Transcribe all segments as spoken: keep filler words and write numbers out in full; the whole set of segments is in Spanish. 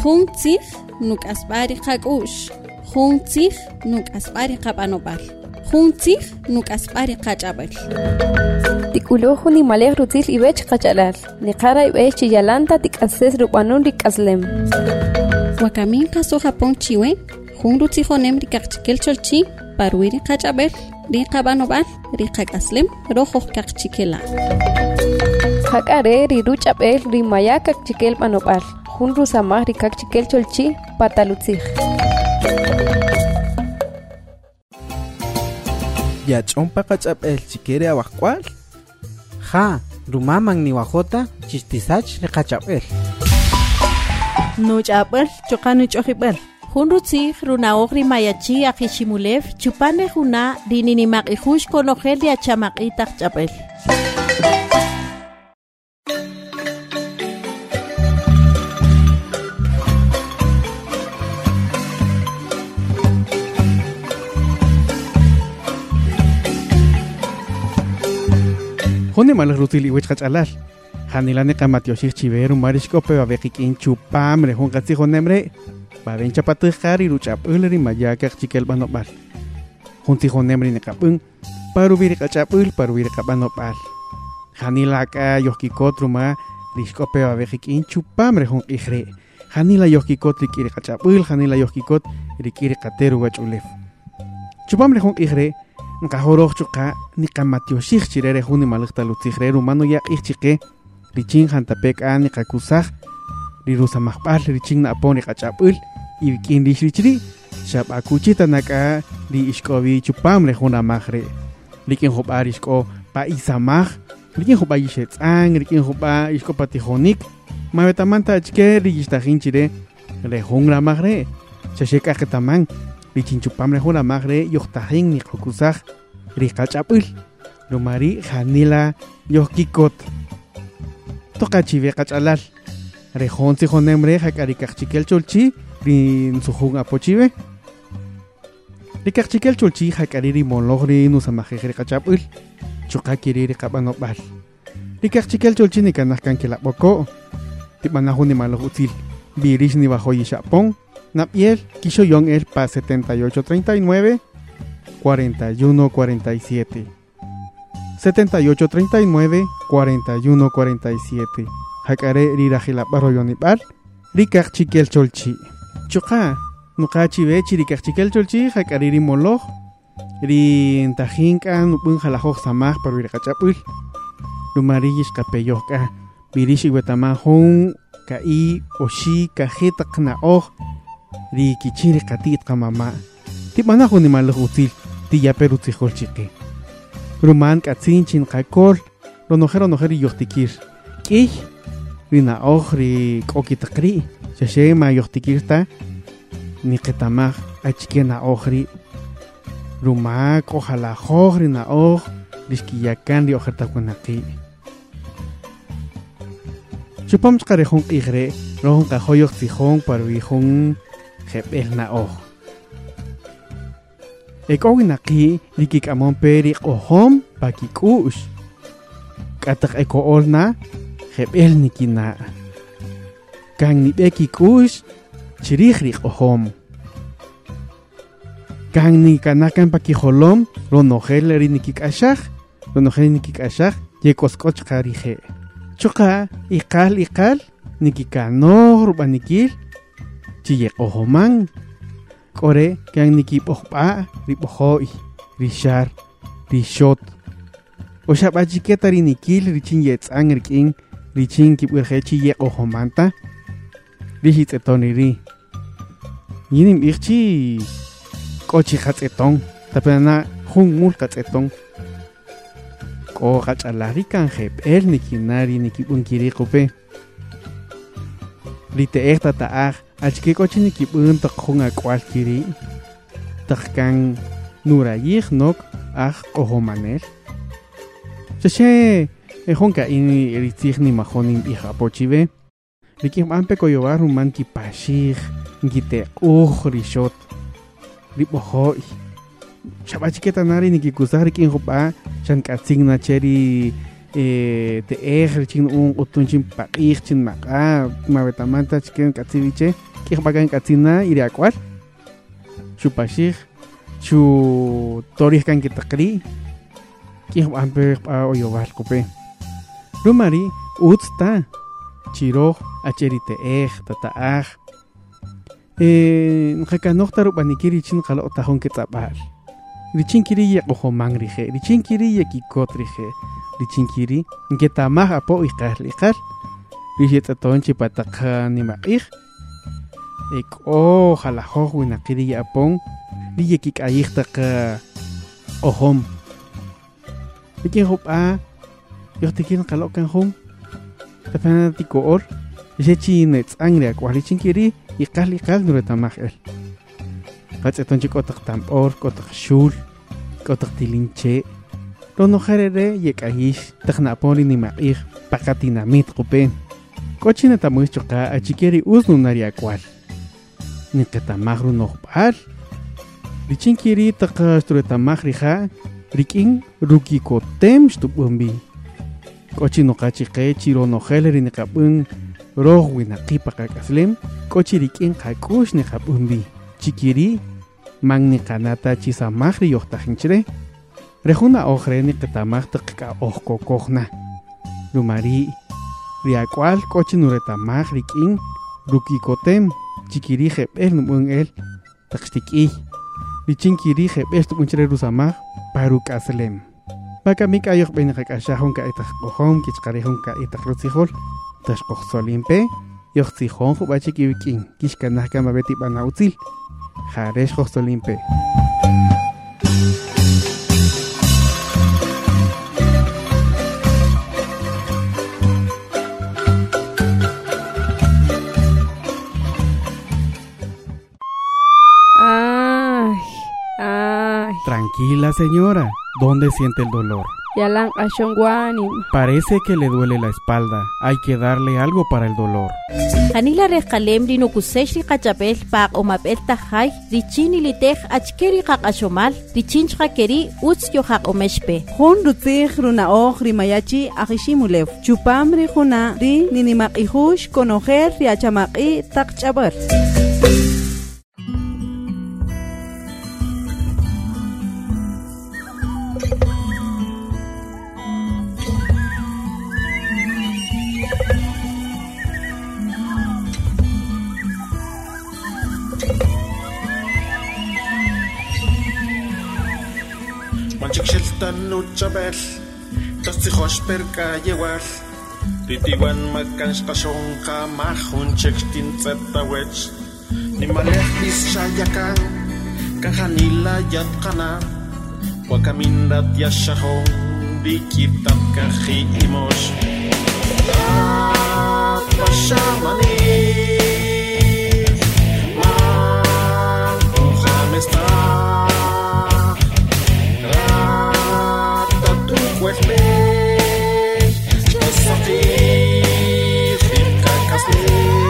Juntzig nuk asbari qakush. Juntzig nuk asbari qabanobal. Juntzig nuk asbari qachabal. Tikuluhu ni malek rutil ibech qachalal. Ni qara ibech chiyalanta tikases rupanun rikaslem. Wakamin kaso Japón chiwe. Jun rutijonem rikaqchikel cholchi. Parwiri qachabal. Ri qabanobal. Ri qakaslem. Rojo qaqchikela. Hakare ri ruchabel ri maya qaqchikel panobal. Jun rusamah rikaqchikel cholchi patalutzig. Ya chompa qachapel chikere awaqkwal. Ja, rumamang ni wajota chistisach le qachapel. No chapel chokanu chohibel. Hunrutzi runaogri mayachi akhishimulev chupane huna dininimak ihush konogel ya chamak itak chapel. Hone malas rutil iwech qachalal. Hanilane qamatyoshik chiveru marishkope babeqikin chupamre hon qatsi honemre. Baben chapatqari ruchapulri mayaka chikel banobal. Hunti honemri ne kapun parubiri qachapul parubiri qabanobal. Hanilaka yohkikotruma rishkope babeqikin chupamre hon qihre. Hanila yohkikot rikiri qachapul hanila yohkikot rikiri qateru wachulef. Chupamre hon qihre Nkahoroch chuka ni kamatyoshik chirere huni malikta lutzigre rumano ya ichike richin hantapek ani kakusaj rirusa mahpal richin na poni kachapul ibikin richri shab akuchita naka di iskobi chupamre huna magre likin hoba isko pa isamaj likin hoba yishetsang likin hoba isko patijonik mabetamanta chike rigistajin chire le hungra magre chasheka ketaman Richin chupamre huna magre yohtajin ni kokusaj rikachapul lumari hanila yohkikot toka chive kachalal rejonsi honemre hakarikachkel cholchi rin sujun apochive rikachkel cholchi hakariri mologri nusamajere kachapul choka kiriri kabanobal rikachkel cholchi ni kanahkan kelaboko timanahuni malo util birish ni bajo yishapon Napiel quiso yon el pa setenta y ocho treinta y nueve cuarenta y uno cuarenta y siete setenta y ocho treinta y nueve cuarenta y uno cuarenta y siete Hakare rirajila baroyonipal rikach chikel cholchi choka nukachi vechi rikach chikel cholchi hakariri moloj rin tajinka nupun jalajoj samaj para rikachapul lumarish kapeyojka birishi wetamajón kai oshi kajeta knaoj ri kichiri qatit qamama ti manajo ni malo util ti ya peru tijol chiqe ruman katsin chin qakol lo nojero nojeri yohtikir ki rina ojri kokitaqri shema yohtikirta ni qetamaj achkena ojri ruma ojalá jogri na oj diskiyakan ri ojerta kunaqi chupam chqarejun qigre rohun qajoyoq tijón parwijun Jebel na oh. Ekowin aki likik amon peri ohom pakikush. Katak eko olna jebel nikina. Kang ni bekikush chirihrik ohom. Kang ni kanakan pakiholom ronogel ri nikik ashach ronogel nikik ashach yekoskoch karije. Choka ikal ikal nikikano rubanikil Chiye ohoman kore kang nikip ohpa ripohoi rishar rishot osha bajiketa rinikil richin yetsang rikin richin kipurje chiye ohomanta rihit etoniri yinim irchi kochi khatseton tapena hun mul khatseton ko khatsalari kan jebel nikinari nikipun kiri kope rite ekta taag Achke coche ni kipun takung akwal kiri takkan nurayih nok ah kohomanel Chache ejon ka ini ritzig ni majonin biha pochive Rikim ampe koyobar ruman ki pashig ngite uj rishot ripohoi Shabachiketa nari ni kikusar rikin hopa chan katsing cheri eh te ejer chin un utun chin paich chin maka mabetamanta chiken katsiviche bagan katsina iriakwal chupashig chu torih kan kitakri ki ampe oyobal kupe rumari utsta chiro acherite ej tataaj eh nkakanoktaru banikiri chin qalo otajon kitsabal richin kiri yakojo mangrije richin kiri yakikotrije richin kiri ngetamaj apo iqal iqal richetaton chipataka nimaqij eko jalajoj winaqiri yapon riyekik ayijtaqa ojom ikin jopa yotikin qalo kanjom tafanatiko or yechi netzangria kwalichин kiri iqal iqal nuretamaj el qatseton chikotak tampor kotak shul kotak tilinche rono jarere yekayish tajnapori nimaqij paqatinamit qupe cochina tamuis choqa achikeri usnunaria kwal niqetamajru nojb'al richinkiri taqa sturetamaj rija rikin rukikotem xtub'umbi cochino qachiqe chiro nojeleri niqab'un roj winaqi paqak'aslem cochi rikin qak'ux niqab'umbi chikiri magni kanata chisamaj riyojtajinchre rejuna ojre niqetamaj taqqa ojkokojna rumari riakwal cochi nuretamaj rikin rukikotem chikiri jeb'el nub'un el taqxtik'iy richinkiri jeb'el tub'unchre rusamaj paruk'aslem pakamik ayoj b'en qak'axajon ka'etaq qojom kichqarejun ka'etaq rutzijol taxqojsolimpe yojtzijon jub'achik iwik'in kixkanaj kamabeti b'anautzil jarex jojsolimpe Tranquila, señora. ¿Dónde siente el dolor? Yalan ashongwanim. Parece que le duele la espalda. Hay que darle algo para el dolor. Anila rejalem rino kusesh ri kachapel pa omapel tajay richini litej achkeri qaqashomal richinch qakeri utz yo qaq omeshpe. Jun rutzij runa oj rimayachi agishimulev. Chupam ri juna ri ninimaqihush konojer ri achamaqi taqchabar. Manchikshiltan uchabel, taszijosh perka yewal, ritiwan makansh kashonka mahun chekstin tzeptawech, nimalech bis shayakan, kahanila yatkana, wakamindat yashahon, bikitat kahi imosh. Ah, pashamani, man, uhamesta. With me, just something that can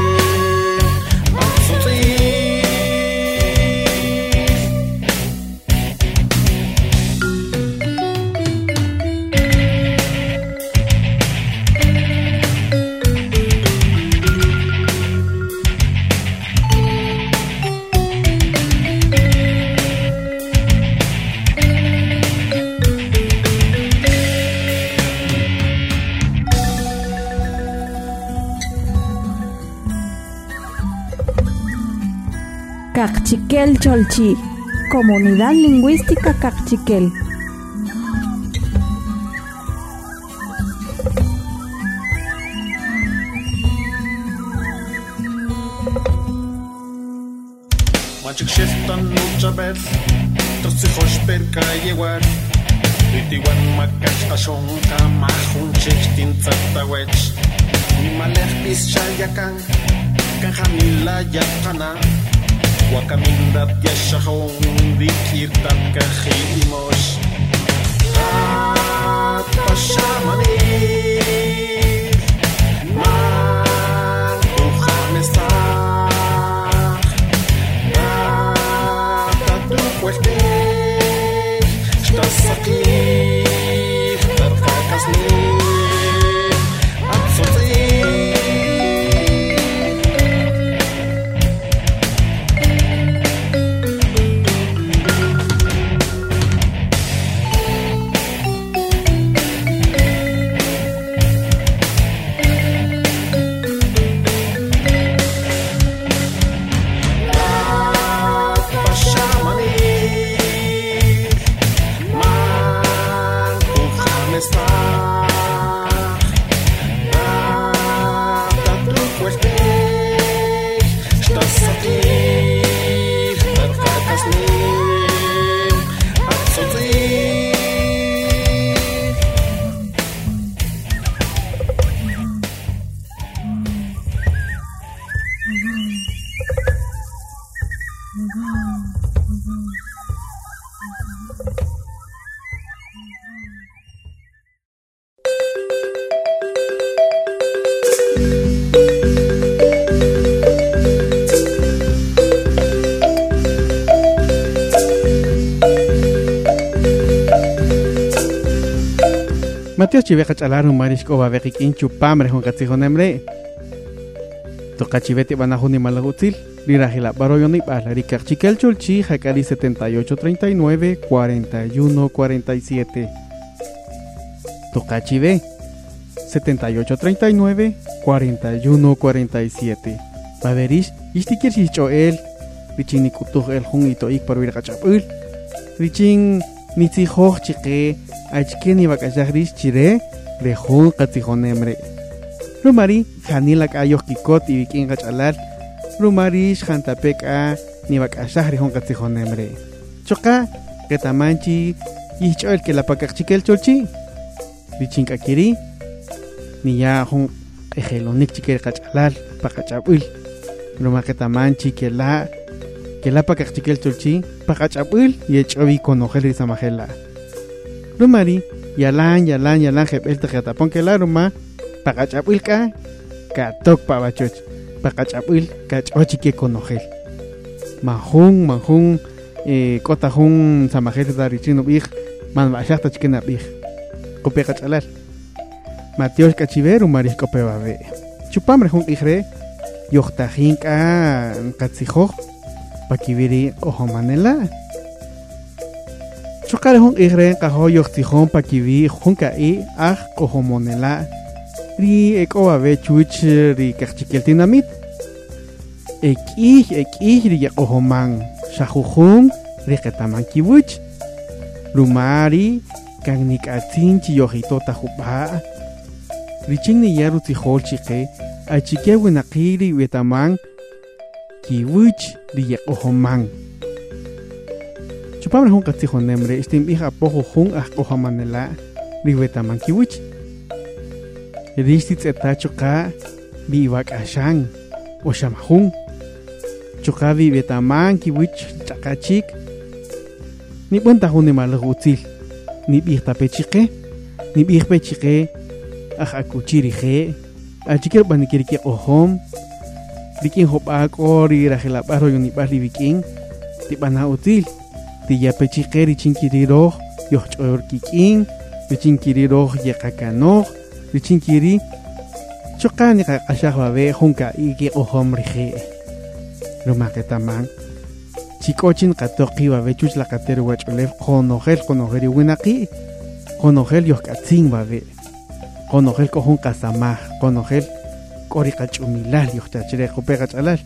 Cachiquel Cholchi, Comunidad Lingüística Cachiquel. Manchikshiltan uchabel, taszijosh perka yewal, ritiwan makash kashonka mahun chekstin tzatawech, nimalech bis shayakan, kahanila yatkana, wakamindat yashahon dikirtat kahimosh. At pashamani, man uhamesta. Atatu cueste, estás aquí, tarjacasle, atzote. Hueste, estás aquí, tarjetas lim, absorbí. Matios chiveca chalaron marisco babequiquín chupamre con catijonembre. Toca chivete banajuni malagutil. Lirajila baroyoni bala ricarchiquel cholchi jacari setenta y ocho treinta y nueve cuarenta y uno cuarenta y siete. Toca chive setenta y ocho treinta y nueve cuarenta y uno cuarenta y siete. Baberish istikir chichoel. Richin nikutuj el junito ik para virgachapul. Richin nitzijoch chique. Achken iba kashagris chire de jun katijonemre. Rumari janila kayo kikot y viking kachalar. Rumari jantapeka ni bakashagri jun katijonemre. Choka ketamanchi yicho el que la pakachkel cholchi. Vichin kakiri ni ya jun ejelonik chiker kachalar pakachapul. Ruma ketamanchi que la que la pakachkel cholchi pakachapul y echovi conojel samajela. Rumari, yalan, yalan, yalan, jebel te jatapon que la ruma, pagachapul ka, katok pabachoch, pagachapul, kachochi que conojel. Mahung, mahung, eh, kotajung, samajel da richino big, man bachata chiquena big, cope cachalar. Mateos cachiver, rumari cope babe. Chupamre jung igre, yochtajin ka, katsijo, pakiviri, ojomanela. Chokare hong igre kaho yochtijón pa kiwi honka e aj ojomonela ri eko ave chuch ri kachkel tinamit eki eki ri ojoman shahujun ri ketaman kibuch lumari kagnik atin chi yojito tajupa ri chingni yaru tijol chique achike winaqiri wetaman kibuch ri ojoman Chupamre jun katijonemre istim hija pojo jun ajkojamanela riwetaman kiwich. Ristit etachoka bibak ashan o shamahun. Choka bibetaman kiwich chakachik. Ni buenta jun malagutil. Ni bihta pechike. Ni bih pechike aj akuchirije. Achiker banikirike ohom. Bikin hopak ori rajelaparo yoni bali bikin. Tibana util. Tiya pechikeri chinkiriro yochor kikin chinkiriro yakakano chinkiri chokani ka ashahwabe hunka igi ohomrije rumaketaman chikochin katoki wabe chuch la kater wachulef konogel konogeri winaki konogel yokatzin wabe konogel kohun kasama konogel korikachumilal yochtachire kopegachalal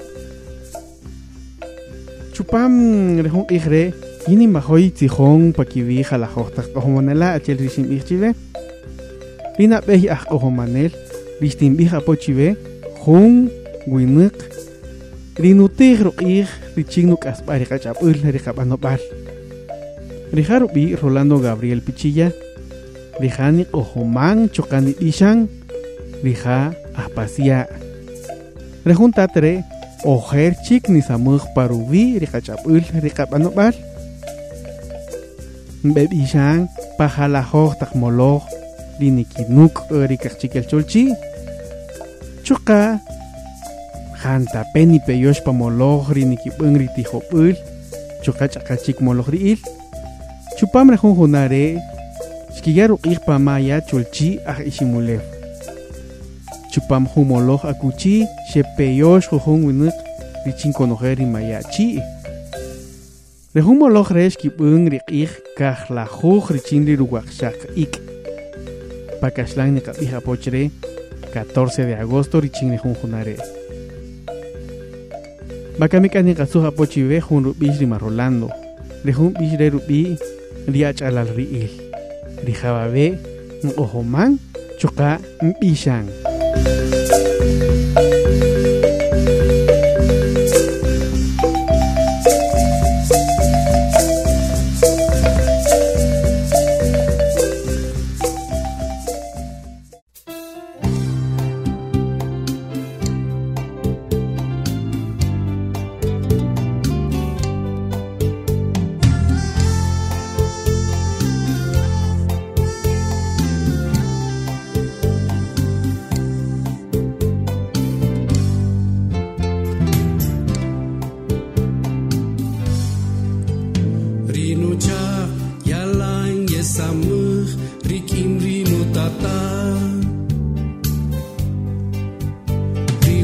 Chupam rejun igre yini mahoy tijón pakiwi jala hojtak ojomanela achel rishim igchive lina behi aj ojomanel listim bija pochive jun winik rinutigro ig richinuk aspari kachapul rikabanopal rijarubi Rolando Gabriel Pichilla rijani ojoman chokani ishan rija apasia rejun tatre Ojer chik ni samuj paruvi rikachapul rikabanopal Bebishan pajalajoj takmoloj linikinuk rikachchikel cholchi Chuka Janta peni peyosh pamoloj rinikipun ritijopul Chuka chakachik moloj riil Chupam rejun junare Shkiyaru ik pamaya cholchi aj ishimulef Chupam humoloj akuchi shepeyosh jujun winik richin konojer mayachi rehumoloj resh kipun riqij kajlajuj richin riruwakshak ik pakashlan ni kabija pochre catorce de agosto richin rejun junare bakamika ni kasuja pochive jun rubish rima Rolando rejun bish re rubi riach alal riil rijababe ojoman choka mbishan Thank you.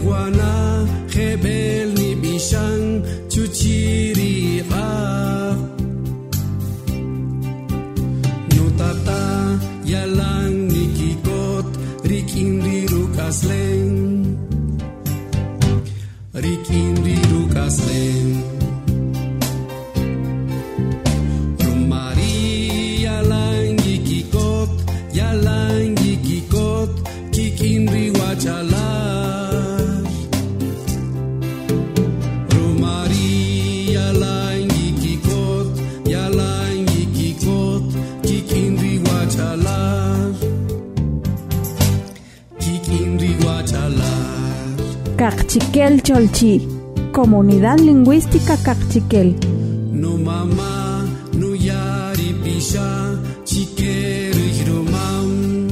Riguana Hebel ni Bishang Chuchiri Nutata Yalang Nikikot Rikindri Rukasleng Rikindri Rukasleng Rumari Yalang Nikikot Yalang Nikikot Kikindri Wachalar Rumari Yalang Nikikot Yalang Nikikot Kikindri Wachalar Kikindri Wachalar Cachiquel Cholchi, Comunidad Lingüística Cachiquel. No mama, no yari pisha, chiquero hiromam.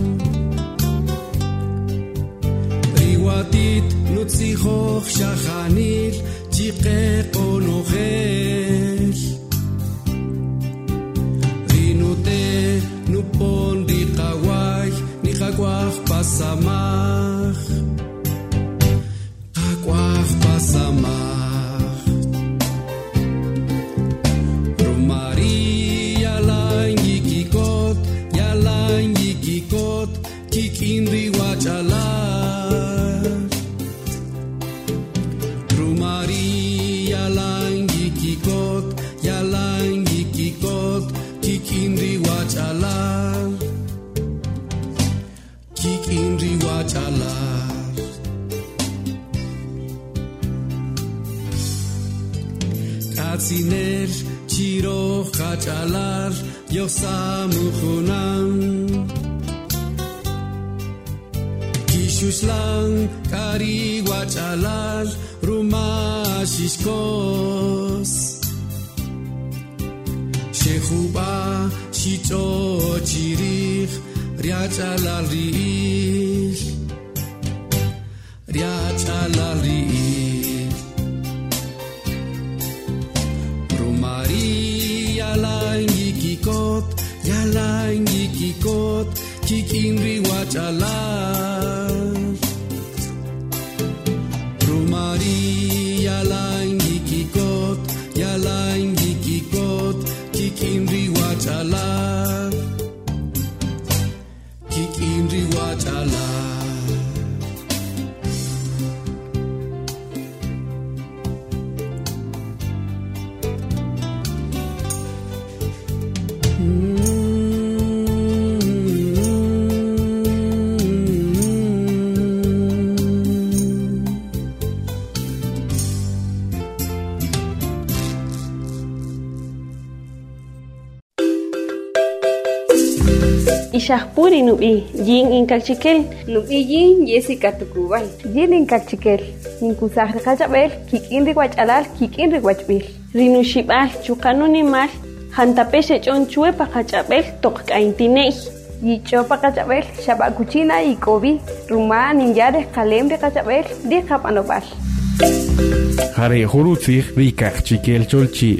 Riwatit, no tzihoch shachanil, chique konocher. Rinute, no pon di kawai, ni kagwach pasamach. Kagwach pasamach. Rumari yalang yikikot, yalang yikikot, kikindri wachalar. Rumari yalang yikikot, yalang yikikot, kikindri wachalar. Kikindri wachalar. Katziner chiro chachalar yosamuchunam Kishushlang kari wachalar rumashishkos Shechuba shito chirich riachalar riich Riachalar riich Rumari yalang yikikot, yalang yikikot, kikindri wachalar. Rumari yalang yikikot, yalang yikikot, kikindri wachalar. Kikindri wachalar. Ishahpuri nubi, yin in Cachiquel, nubi yin Jessica Tucubal, yin in Cachiquel, in Kusah Kachabel, Kikindri Wachalal, Kikindri Wachbil, Rinushibal, Chukanuni Mal, Hantapeshe Chon Chuepa Kachabel, Tok Aintinei, Yichopa Kachabel, Shabakuchina y Kobi, Rumá, Ninjares, Kalembre Kachabel, de Kapanobal. Hare Hurutzig, Rika Chiquel Cholchi.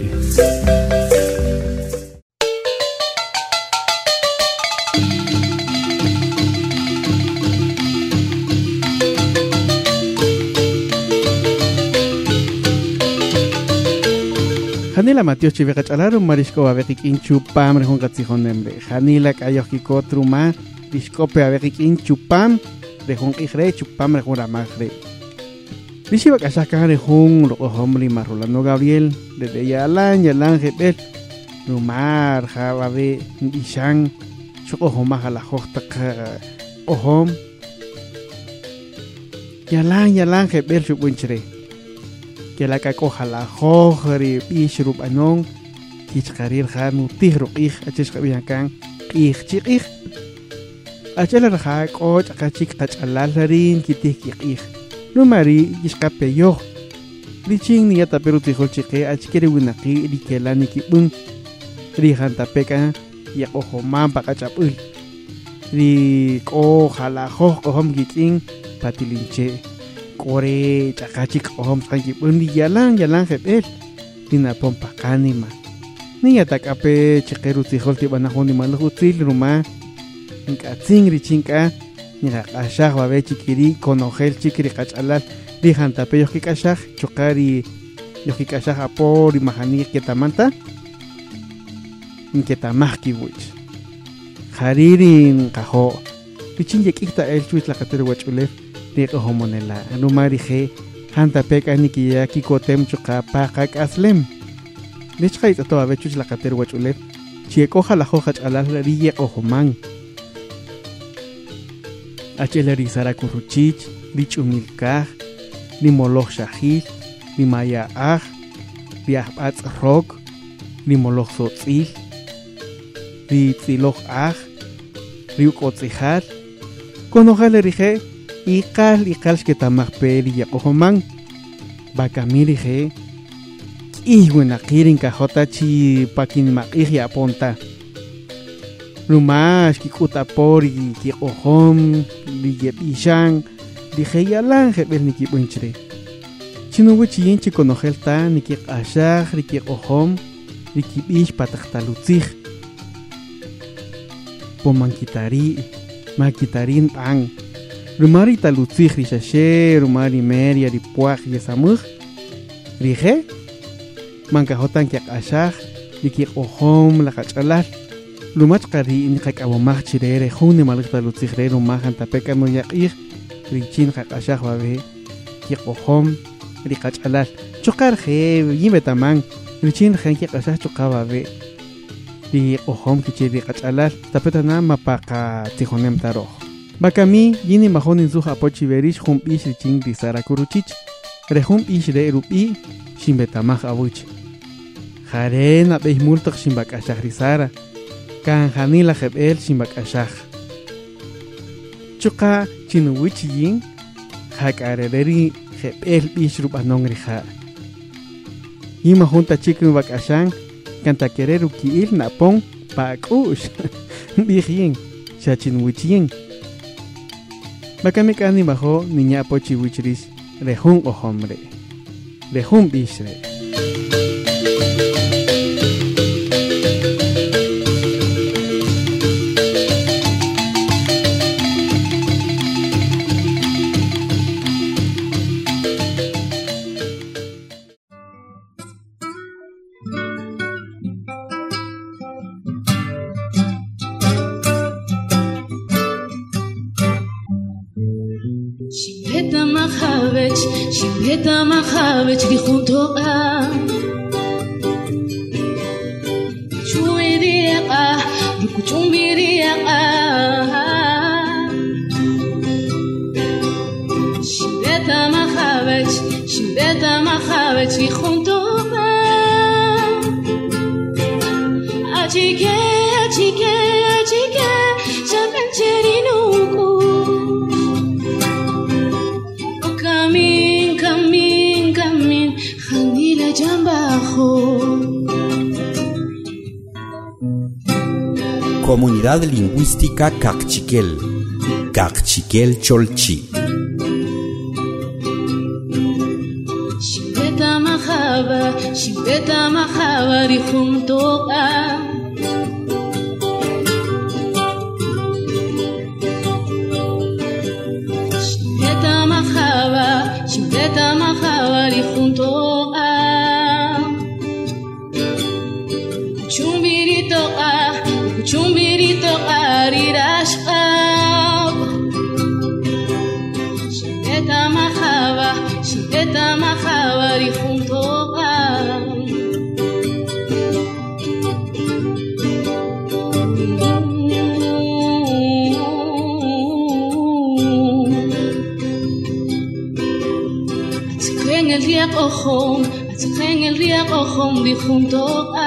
Janila Matios Chiveka Chalarum Marisco Avekik Inchu Pam Rehon Gatzihonembe. Janila Kayokiko Truma, Biscope Avekik Inchu Pam, Rehon Igre, Chupam Rehon Ramagre. Rishiva Kasaka Rehon, Rohomri Marulano Gabriel, de Yalan, Yalan Hebel, Rumar, Javabe, Ishang, Chocohoma Jalahota Ohom. Yalan, Yalan Hebel Chupinchre. Que la cacoja la jojri bishrup anon kichkarir hanu tihru ich achis kabiakan ich chik achela raja koch akachik tachalalarin kitih ich numari iskape yo riching ni ata peru tihol chike achikere winaki rikelani kibun rihan tapeka ya ojo mampa kachapul ri koja la joj kohom kiking patilinche Kore chakachik ohom sanki bundi yalang yalang hebel tina pompa kanima ni atakape chikeru tihol tibana honi malu til ruma inka tsingri chinka ni akasha wabe chikiri konogel chikiri kachalal Dijanta pe yoki kashaj chokari yoki kashaj apor imahani ketamanta inketamaj kiwich jaririn kajo pichin yekita el chuit la katero wachule de homonela anumari je hanta pek aniki yaki kotem choka pakak aslem lechkait to ave chuit la katero wachule chieko jala hojach alal riye ojoman achele sara kuruchich dichumilkaj ni moloch shahil ni maya aj ni ahbat rok ni moloch sotzil ni tsiloch aj ni ukotzihal konojale rije iqal iqal shketamajperi yakojoman bakamiri je iwena qirin kajota chi pakin maqij ya ponta rumash kikutapori kikohom liyebishan dije yalan jebel niki bunchre chino wichi yenchi konojelta niki qashaj niki ohom niki bish pataktalutzij pomankitari makitarin ang rumari talutzij rishashe rumari meria ripuaj yesamuj dije mankajotan ki qashaj niki ohom la qachalal lumach qari in qakawamaj chirere june malqtalutzij re rumajan tapeka no yaqij richin qaqashaj babe ki qohom riqachalal chokar je yimetaman richin gen ki qashaj choqababe ri qohom ki riqachalal tapetana mapaqa tijonem taro bakami yini majonin su apochi berish jumpish richin risara kuruchich rejum ish re rupi shimbetamaj abuch jarena beimultaq shimbakashaj risara kan janila jebel shimbakashaj chuqa chinuwichiyin hakareri jebel bishrup anongri ja yima junta chikin bakashan kanta quereru kiil napon pakush dijin chachinuwichiyin bakami kani bajo niña pochi wichris rejun o hombre rejun bishre Shibeta mahavech di junto a Chuiria di kuchumbiria Shibeta mahavech Shibeta mahavech di junto a Achike achike achike Shabencherinuku Comunidad Lingüística Kaqchikel, Kaqchikel Cholchi. Shibeta mahaba, shibeta mahaba ri junto a Shibeta mahaba, shibeta mahaba ri junto a Chumbirito a Chumbirito arirash ab Shibeta mahaba Shibeta mahaba ri junto a Atzikhen el riak ojom Atzikhen el riak ojom ri junto a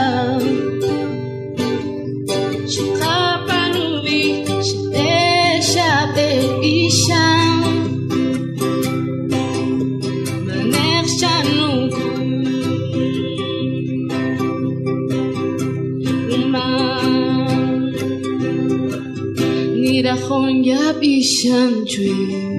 Honja bishan chwe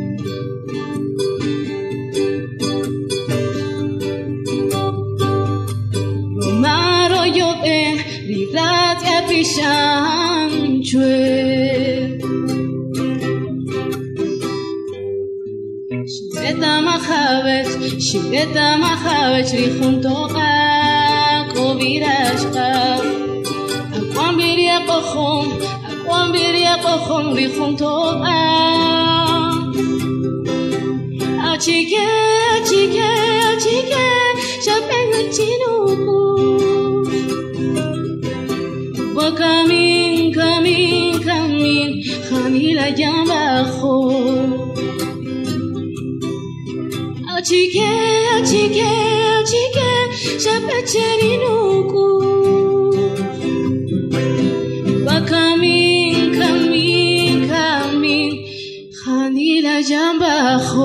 Romaro yo ben ridat ya bishan chwe Shibeta mahabet, shibeta mahabet, junto a Kovirashka. Aquam biria kohom, aquam biria kohom, junto a Achike, achike, achike, shapenga chinuku. Wakamin, kamin, kamin, khamila jambaho. Achike, achike, achike, shapecherinuku. Wakamin, kamin, kamin, khamila jambaho.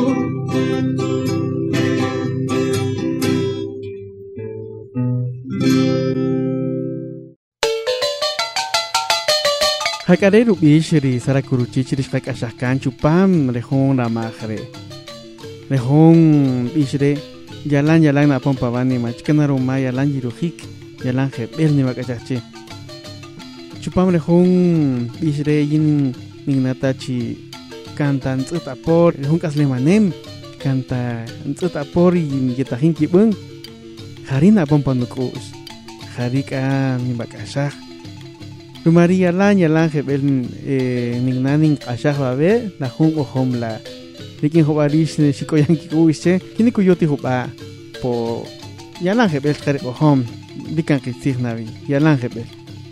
Hakareru bishri sarakuruchichiri kakashahkan chupam rehon ramajre. Rehon bishre yalan yalan na pompavani machkanaruma yalan yirujik yalan jebel ni makachachche. Chupam rehon bishre yin nignatachi cantan tsutapor rehon kaslemanem canta tsutapor yin yetahin kibung. Harina pompanukus. Harika ni makashah. Rumari yalan yalan jebel nignanin ashah babe la hun o homla. Rikin hobarish ne shikoyan kikuise kini kuyoti hoba po yalan jebel kare o hom dikan kisig nabi yalan jebel.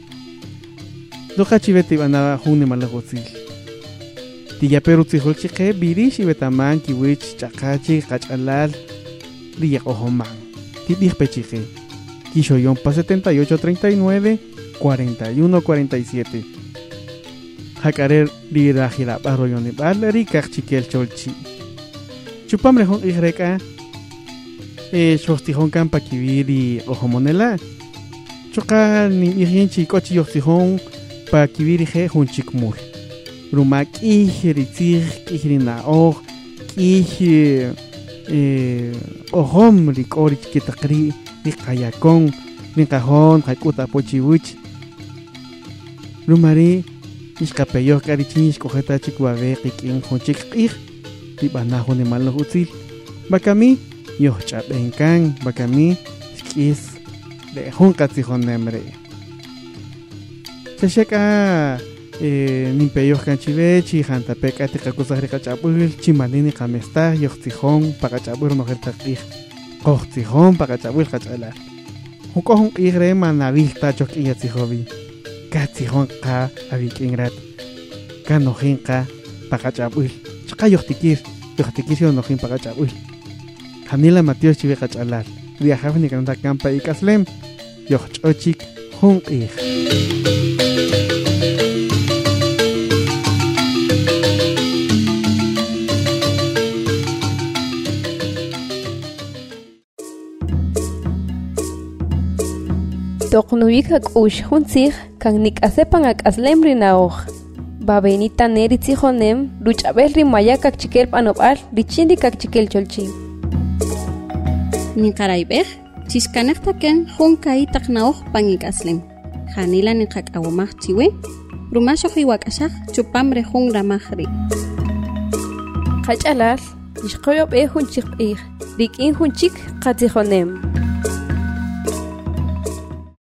Doka chiveti bana hun malagotsil. Tiya peru tihol chike birish ibetaman kiwich chakachi kachalal riya o homman. Tibih pechike. Kishoyon pa setenta y ocho treinta y nueve cuarenta y uno cuarenta y siete. Hakarer di rahira baroyoni baleri kachikel cholchi. Chupam rehon igreka e chostihon kampa kibiri ohomonela. Choka ni irinchi kochi yochtihon pa kibiri he hunchikmul. Rumak ihritzir ihrina oh ih eh ohom rikorich kitakri ikayakon nikahon hakuta pochiwich. Rumari iskapeyo karichinis kojeta chikwabe kikin honchik ik libanajo ni malo util bakami yo chabenkan bakami skis de honkatsi honemre chesheka eh nimpeyo kanchive chi hanta peka te kakusahri kachapul chimanini kamesta yo tihon pakachabur no herta ik qohtihon pakachabul kachala Hukohon igre manavista chok iyatsihobi. Katsihon ka abik ingrat. Kanohin ka pakachabuil. Chaka yohtikir. Yohtikir yo nohin pakachabuil. Hanila Matios chive kachalar. Viajafni kanta kampa ikaslem. Yohchochik hon ig. Toqnuika k'ush huntzij kan nik'asepan ak'aslem rinaoj. Babenita neri tzijonem luch'abel rimaya kakchikel p'anob'al richindi kakchikel cholchi. Niqaraybej chiskanaqtaken junkai taqnaoj pan ik'aslem. Janila niqak'awamaj chiwe rumashoq iwak'ashaj chupam rejun ramajri. Qach'alal ishqoyob'ej junchik p'ij rik'in junchik qatzijonem.